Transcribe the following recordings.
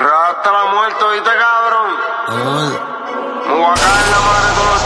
Rata la muerte, ¿viste, cabrón? Me voy a caer la madre con los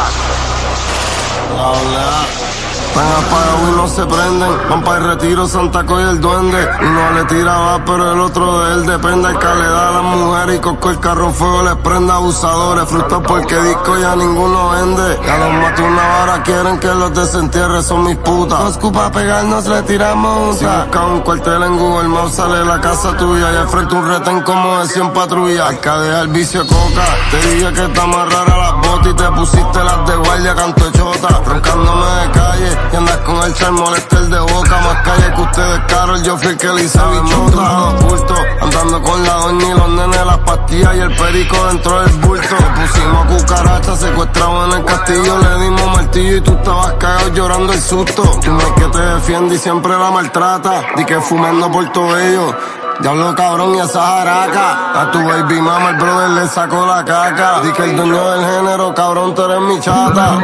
chotas. Están apagados y no se prenden. Van para el retiro, Santa Coy y el duende. Uno le tira va, pero el otro de él depende. El que le da a las mujeres y Cosco el carro fuego les prende. Abusadores, frutos porque disco ya ninguno vende. Ya los maté una vara, quieren que los desentierre, son mis putas. Cosco pa' pegarnos le tiramos. Si buscas un cuartel en Google Maps sale la casa tuya. Y al frente un retén como de 100 patrullas. Al que deja el vicio coca. Te dije que está más rara las botas y te pusiste las de guardia, canto de chota. Roncándome de calle. Y andas con el charmol, el de boca, más calle que ustedes, Carol, yo fui el que le hice bichota. Andando con la doña y los nenes, las pastillas y el perico dentro del bulto. Le pusimos cucaracha, secuestrado en el castillo, le dimos martillo y tú estabas cagado llorando el susto. Tú no es que te defiende y siempre la maltrata, di que fumando por todo ello. Diablo cabrón y esa jaraca. A tu baby mama el brother le sacó la caca. Di que el dueño del género, cabrón, tú eres mi chata.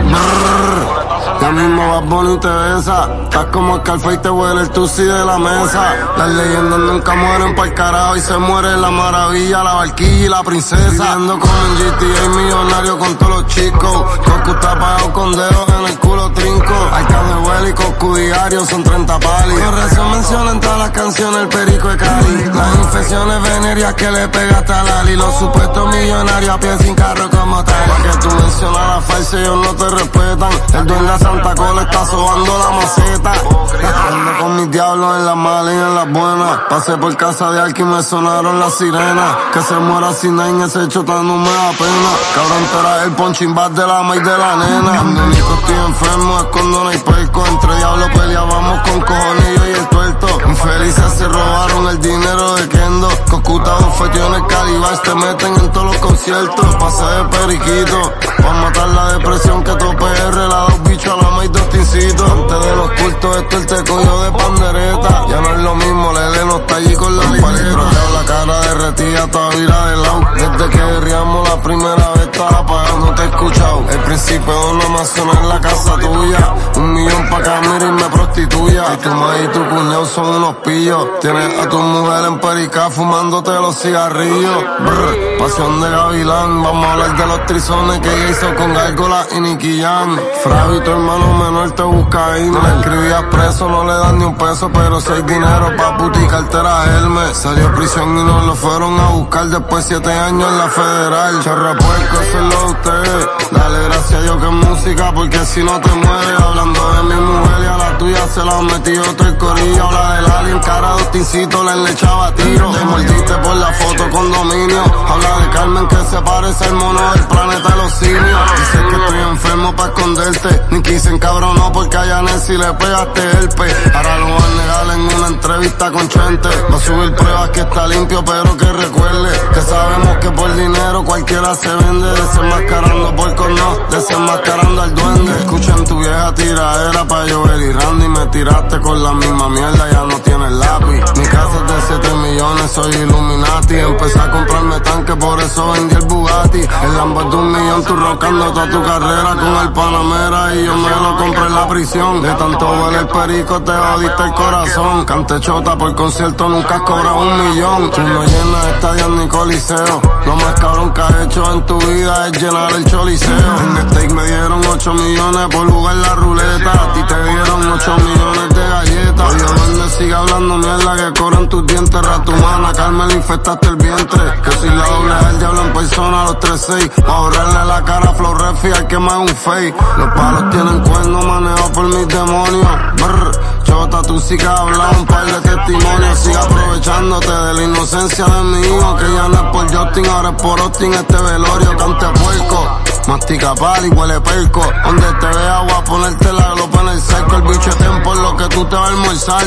Ya mismo vas bonito y te besa. Estás como Scarface y te huele el tusi de la mesa. Las leyendas nunca mueren pa'l carajo y se muere la maravilla, la barquilla y la princesa. Viviendo con un GTA millonario con todos los chicos. Coscu está pagado con dedos en el culo trinco. Hay de huele y Coscu diario son 30 palis. Por eso mencionan todas las canciones el perico de Cali. Las infecciones venéreas que le pegaste a Lali. Los supuestos millonarios a pie sin carro como tal. Pa' que tú mencionas la falsa ellos no te respetan. El duende de Santa Cola está sobando la maceta. Ando con mis diablos en las malas y en las buenas. Pasé por casa de Alki y me sonaron las sirenas. Que se muera sin nada en ese chota no me da pena. Cabrón, tú eras el punching bag de la maíz de la nena. Cuando único estoy enfermo es cuando no hay perco. Entre diablos peleábamos con cojonillos y el tuerto. Infelices se robaron el dinero de Kendo. Coscuta bofeteó en el Calibash, te meten en todos los conciertos. Pasé de periquito, pa' matar la depresión que tu PR le da un bicho a la maíz de Ostincito. Antes de los cultos esto él te cogió de pandereta. Ya no es lo mismo, Lele no está allí con la paleta. La cara derretida, toda vira de lado. Desde que guerriamos la primera vez estaba apagado, no te he escuchado. El principio de una amazona en la casa tuya. 1 millón pa' que mire y me prostituya. Y tu madre y tu cuñado son unos pillos. Tienes a tu mujer en perica fumándote los cigarrillos. Brr, pasión de gavilán. Vamos a hablar de los trizones que ella hizo con Gárgola y Nicky Jam. Fravi, tu hermano menor te busca ahí. No le escribías preso, no le dan ni un peso, pero si hay dinero pa' puti cartera Hermes. Salió a prisión y nos lo fueron a buscar después 7 años en la federal. Chorra puerco, eso es lo de ustedes. Dale gracias a Dios que es música, porque si no te mueres. Hablando de mi mujer y a la tuya se la han metido todo el corillo. Habla del alien, cara de Ostincito, le echaba tiro. Te mordiste por la foto condominio. Habla de Carmen que se parece al mono del planeta de los simios. Dices que estoy enfermo pa' esconderte. Ni quise encabronó porque a Yanesi le pegaste herpes. Ahora lo van a negar en una entrevista con Chente. Va a subir pruebas que está limpio, pero que recuerde que sabemos que por dinero cualquiera se vende. Desenmascarando porcos no, desenmascarando al duende. Escuchan tu vieja tiradera pa' llover y Randy. Me tiraste con la misma mierda, ya no tienes lápiz. Mi casa es de 7 millones, soy Illuminati. Empecé a comprarme tanque, por eso vendí el Bugatti. El Lambo es de 1 millón, tú rocando toda tu carrera con el Panamera. Y yo me lo compré en la prisión. De tanto huele el perico te jodiste el corazón. Cante chota por concierto, nunca has cobrado 1 millón. Tú no llenas estadios ni coliseo. Lo más cabrón que has hecho en tu vida es llenar el choliseo. En el steak me dieron 8 millones por jugar la ruleta. A ti te dieron 8 millones de galletas. Oye, donde sigue hablando mierda que cobran tus dientes. Ratumana, Carmen le infectaste el vientre. Que soy la doble del diablo en persona a los 3-6. Pa' borrarle la cara a Flow Refi al que más un fake. Los palos tienen cuernos manejados por mis demonios. Brr, chota, tú sí que has hablado un par de testimonios. Sigue aprovechándote de la inocencia de mi hijo. Que ya no es por Justin, ahora es por Austin. Este velorio cante puerco. Mastica pal y huele perco. Donde te vea voy a ponerte la glopa en el cerco. El bicho es por lo que tú te vas a almorzar.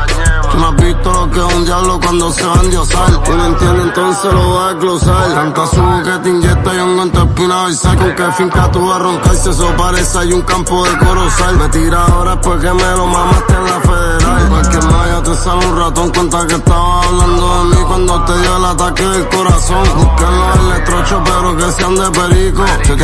Tú no has visto lo que es un diablo cuando se va a endiosar. Tú no entiendes, entonces lo vas a desglosar. Tanta subo que te inyecta y un en tu espina dorsal. Con que finca tú vas a roncarse, eso parece hay un campo de corozal. Me tira ahora porque me lo mamaste en la federal. Cualquier malla te sale un ratón. Cuenta que estabas hablando de mí cuando te dio el ataque del corazón. Busquen los electrochos pero que sean de perico.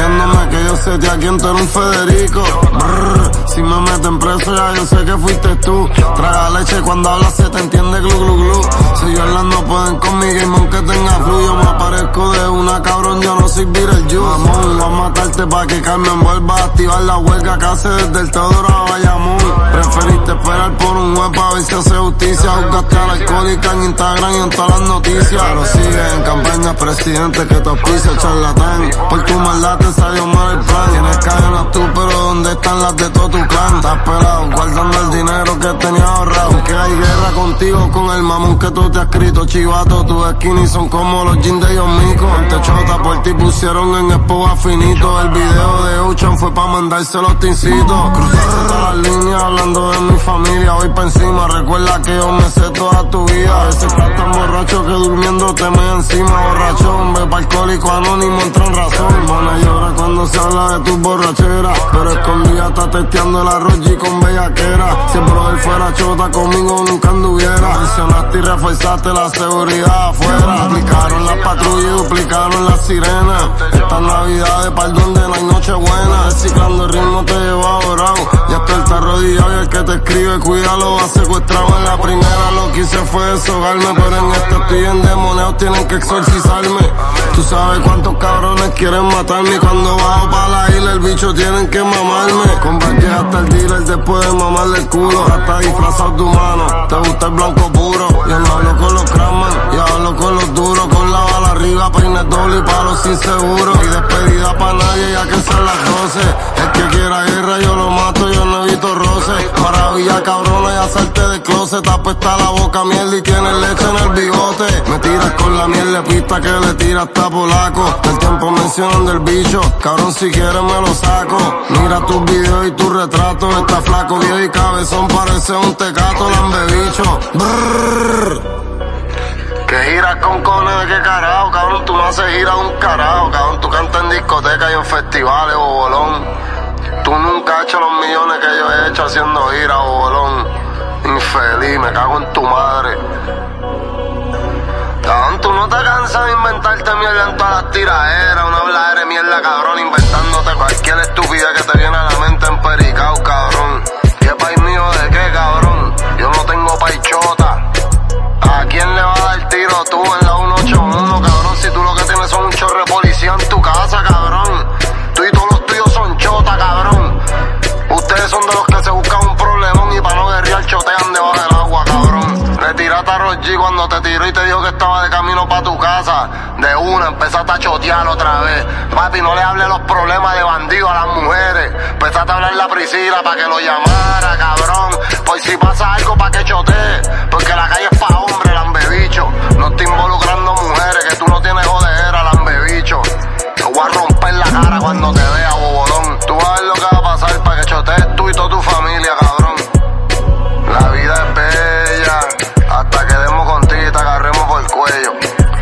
diciéndome que yo sé a quién tú eres un Federico. Brrr, si me meten preso ya yo sé que fuiste tú. Traga leche cuando hablas se te entiende glu glu glu. Si yo no pueden con mi game aunque tenga flu. Yo me aparezco de una cabrón, yo no soy Beetle Juice. Mamón, voy a matarte pa' que Carmen vuelva a activar la huelga que hace desde el Teodoro a Bayamón. Preferiste esperar por un juez pa' ver si hace justicia. Juzgaste a la alcohólica en Instagram y en todas las noticias. Pero sigue en campaña presidente que te auspicia, charlatán. Por tu maldad te salió mal el plan. Tienes cadenas tú, pero ¿dónde están las de todo tu clan? Estás pelado, guardando el dinero que tenías ahorrado. Que hay guerra contigo con el mamón que tú te has escrito. Chivato, tus skinny son como los jeans de John Mico. Ante chota por ti pusieron en esposa finito. El video de Ocean fue pa' mandárselo a Tincito. Cruzaste todas las líneas hablando de mi familia. Voy pa' encima, recuerda que yo me sé toda tu vida. A veces estás tan borracho que durmiendo te me encima. Borrachón, ve pa' alcohólico anónimo, entra en razón. Pone llora cuando se habla de tus borracheras, pero escondida está testeando el arroz G con bellaquera. Si el brother fuera chota conmigo nunca anduviera. Mencionaste y reforzaste la seguridad afuera. Aplicaron las patrullas y duplicaron las sirenas. Estas navidades pa'l donde no hay noche buena. Reciclando el ritmo te lleva dorado. Ya estoy el arrodillado y el que te escribe cuídalo, va secuestrado. En la primera lo que hice fue deshogarme, pero en esta estoy endemoniado, tienen que exorcizarme. Tú sabes cuántos cabrones quieren matarme y cuando bajo pa' la isla el bicho tienen que mamarme. Convertí hasta el dealer después de mamarle el culo. Hasta disfrazado de humano, te gusta el blanco puro. Yo no hablo con los cramas, yo hablo con los duros. Con la bala arriba, peines doble y palos inseguros. Y despedida pa' nadie ya que son las 12. El que quiera guerra yo lo mato, yo no evito roce. Maravilla cabrona y hacerte de closet. Apesta la boca mierda y tienes leche en el bigote. Me tiras con la miel de pista que le tira hasta polaco. Del tiempo mencionan del bicho, cabrón si quieres me lo saco. Mira tus videos y tus retratos. Está flaco, viejo y cabezón, parece un tecato, lambebicho. Brrr. Que giras con cojones, qué carajo, cabrón, tú no haces giras un carajo, cabrón, tú cantas en discotecas y en festivales, bobolón. Tú nunca has hecho los millones que yo he hecho haciendo giras, bobolón. Infeliz, me cago en tu madre. Cabrón, tú no te cansas de inventarte mierda en todas las tiraderas, una habladera de mierda, cabrón, inventándote cualquier estupidez que te viene a la mente en pericao, cabrón. ¿Qué país mío de qué, cabrón? Yo no tengo paichota. ¿A quién le va a dar tiro tú en la 181, cabrón? Si tú lo que tienes son un chorro de policía en tu casa, cabrón. Tú y todos los tuyos son chota, cabrón. Ustedes son de los que se buscan un problemón y para no guerrear chotean debajo del agua, cabrón. Le tiraste a Roger cuando te tiró y te dijo que estaba de camino para tu casa. De una, empezaste a chotear otra vez. Papi, no le hables los problemas de bandido a las mujeres. Empezaste a hablarle a Priscila para que lo llamara, cabrón. Por si pasa algo para que chotee. Porque la calle es pa' hombre, lambebicho. No estoy involucrando mujeres, que tú no tienes jodera, lambebicho. Te voy a romper la cara cuando te vea, bobolón. Tú vas a ver lo que va a pasar para que chotees tú y toda tu familia, cabrón. La vida es bella, hasta que demos contigo y te agarremos por el cuello.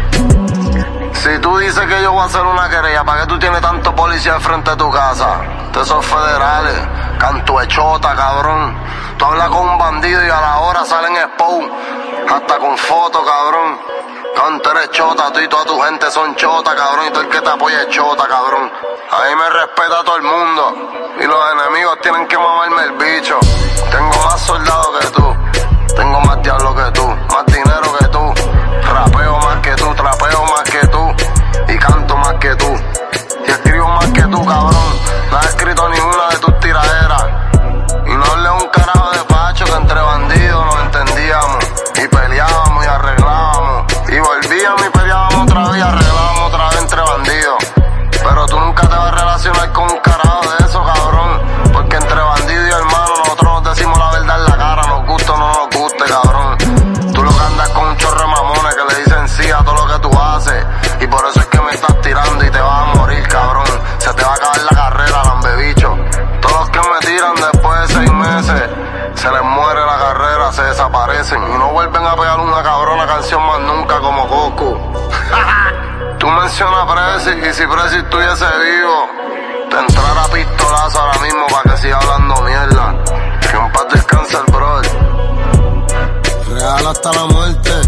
Si tú dices que yo voy a hacer una querella, ¿para qué tú tienes tanto policía al frente de tu casa? Ustedes son federales, cantuechota, cabrón. Tú hablas con un bandido y a la hora salen expo, hasta con fotos, cabrón. Canto eres chota, tú y toda tu gente son chota, cabrón, y todo el que te apoya es chota, cabrón. A mí me respeta todo el mundo, y los enemigos tienen que mamarme el bicho. Tengo más soldados que tú, tengo más diablo que tú, más dinero que tú, rapeo más que tú, trapeo más que tú, y canto más que tú, y escribo más que tú, cabrón. No has escrito ninguna de tus tiraderas, y no hablé un carajo de pacho que entre bandidos nos entendíamos, y peleábamos y arreglábamos, y volvíamos y peleábamos otra vez y arreglábamos otra vez entre bandidos. Pero tú nunca te vas a relacionar con un carajo de eso, cabrón, porque entre bandidos y hermanos nosotros nos decimos la verdad en la cara, nos guste o no nos guste, cabrón. Tú lo que andas con un chorro de mamones que le dicen sí a todo lo que tú haces, y por eso es que me estás tirando y te vas a morir, cabrón. Se te va a acabar la carrera, lambebicho. Todos los que me tiran después de 6 meses, se les muere la carrera, se desaparecen y no vuelven a pegar una cabrona canción más nunca como Goku. Tú mencionas a Prezi y si Prezi estuviese vivo, te entrara pistolazo ahora mismo para que siga hablando mierda. Que en paz descanse el brother. Real hasta la muerte.